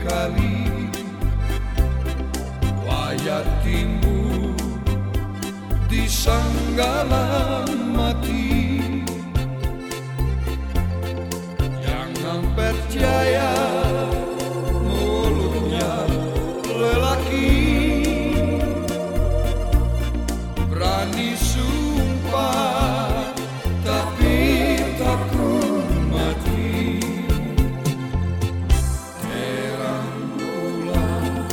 kali wayat timbul di sanggalan mati. Jangan percaya mulutnya lelaki, berani sumpah tapi takut mati. Terang bulan,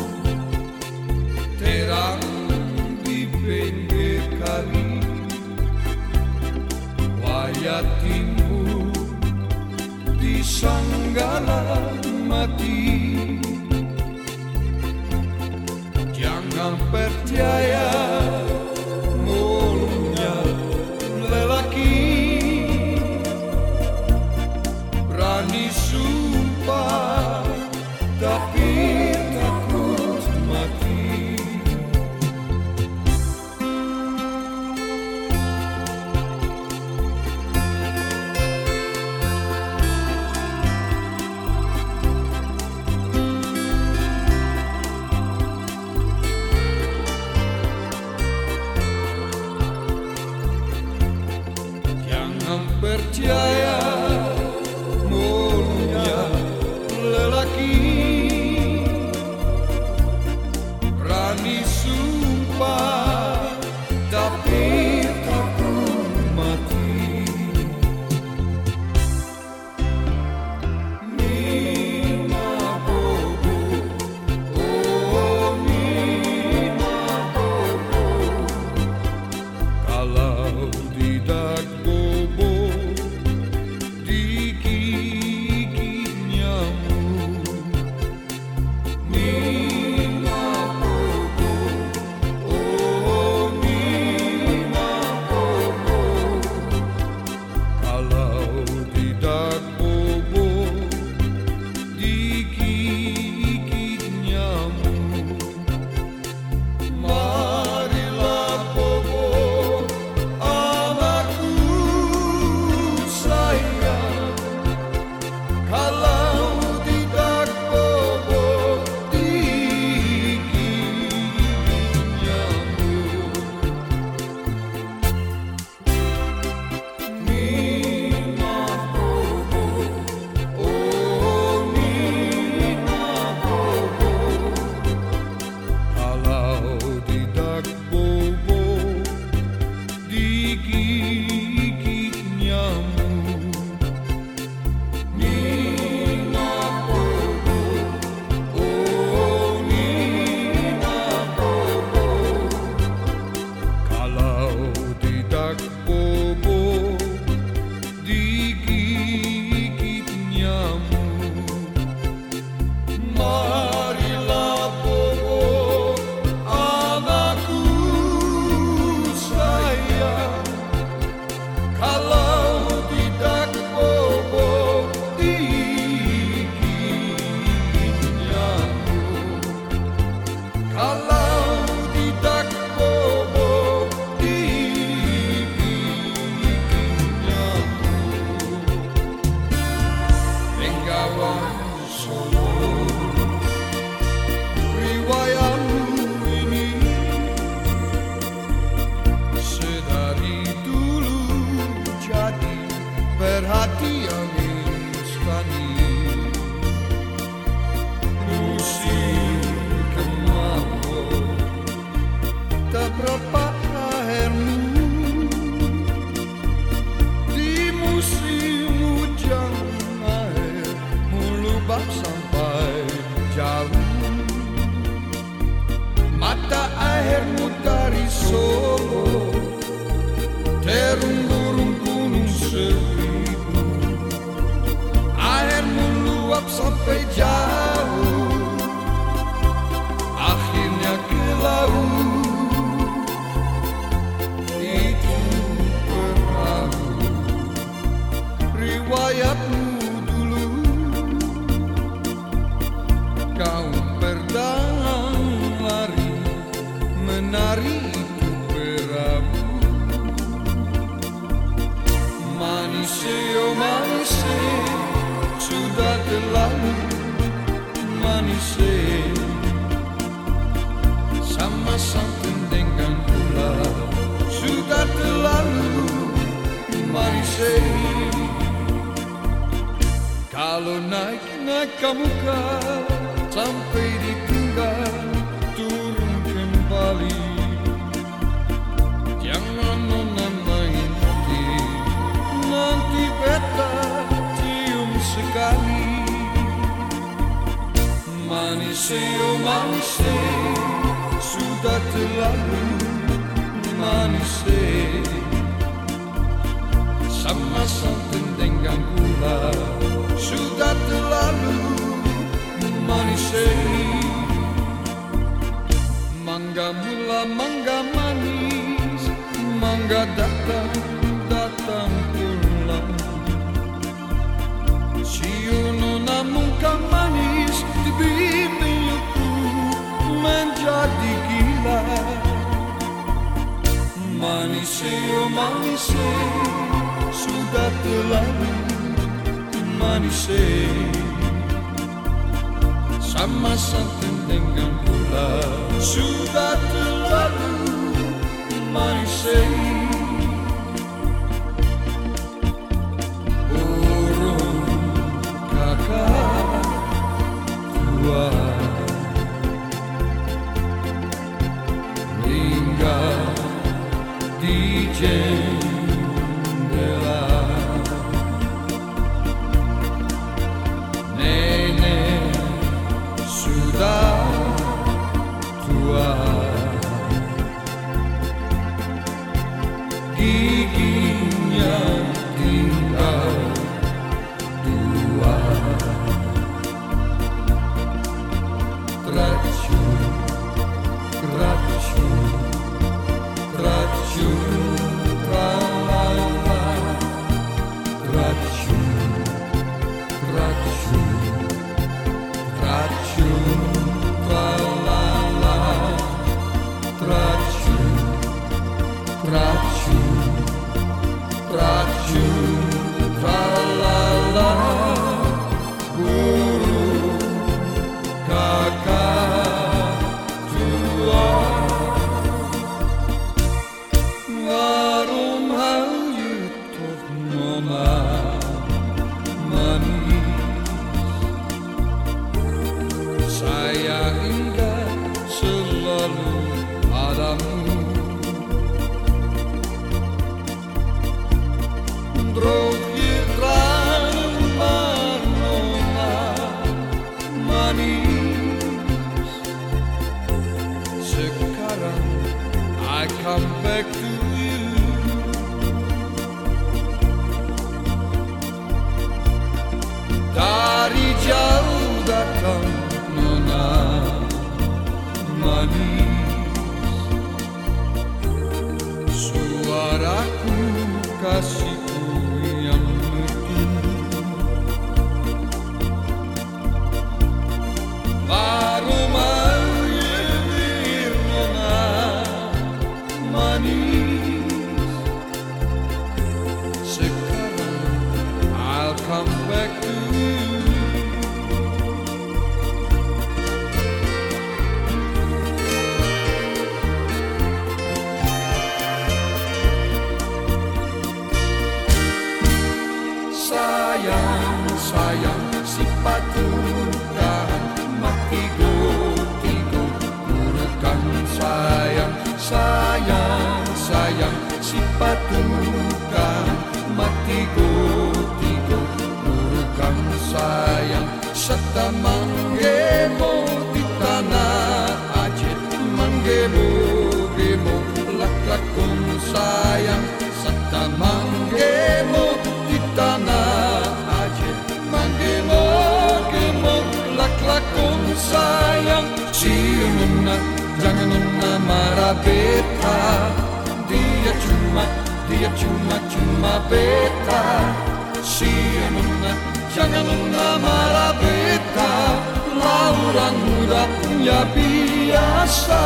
terang di pinggir kali, wayat timbul di sanggalan mati. Jangan percaya mulutnya lelaki, berani sumpah tapi takut mati. Jangan percaya mulutnya lelaki, berani sumpah tapi takut mati. Nina Bobo, oh Nina Bobo, kalau tidak bobo digigit nyamuk. Nina Bobo, oh Nina Bobo, kalau tidak bobo digigit nyamuk. Marilah bobo anakku sayang, kalau tidak bobo digigit nyamuk. Nina Bobo, oh Nina Bobo, kalau tidak bobo digigit nyamuk. Nina Bobo, oh Nina Bobo, kalau tidak bobo digigit nyamuk. Marilah bobo anakku sayang, kalau tidak bobo digigit nyamuk. Kalau tidak bobo digigit nyamuk. Bengawan Solo, riwayatmu ini sedari dulu jadi perhatian istani. Musim kemarau tak berapa airmu, di musim hujan air meluap sampai jauh. Mata airmu dari Solo terungurung gunung seribu, air meluap sampai jauh, akhirnya ke laut. Itu perahu riwayatmu dulu, kau berdang lari menari itu perahu. Manisio, manisio, sudah terlalu manis sama santan dengan gula sudah terlalu manis. Kalau naik ke muka sampai ditinggal turun kembali. Jangan nona main hati, nanti beta cium sekali. Manis oh manis, sudah terlalu manis. Sama santan dengan gula sudah terlalu manis. Mangga mula mangga manis, mangga datang datang pulang. Siuno namun kan manis, bimbingku menjadi gila. Manis oh manis, sudah terlalu manis. Sama santan dengan gula sudah terlalu manis. Burung kakak tua tinggal di jendela. Nenek sudah tua, giginya tinggal dua. Racun, racun, racun, tra-la-la. Racun, racun, racun, tra-la-la. Racun, racun, racun, tra-la-la. Burung kakak tua, ngarum hayu toh nona manis. Saya ingat selalu padamu. Drogi nona manis. Sekarang I come back to you. Dari jauh datang nona manis. Suaraku kasihku yang merdu. Baru mengilir nona manis. Sekarang I'll come back to you. Sayang, sayang, si patukan mati go-tigo. Urukan sayang, sayang, sayang, si patukan mati go-tigo. Urukan sayang, serta manggemo di tanah Aceh. Manggemo-gemo, lak-lakun sayang, serta manggemo di tanah Aceh. Manggemo-gemo, lak-lakun sayang. Siununa, jangan nona marah beta. Dia cuma beta. Siununa, jangan nona marah beta. Orang muda punya biasa.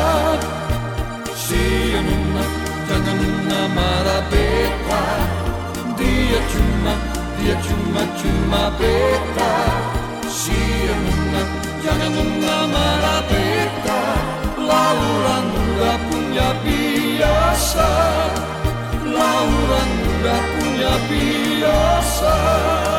Siununa, jangan nona marah beta. Dia cuma beta. siang, jangan marah beta. Lauran udah punya biasa, lauran udah punya biasa.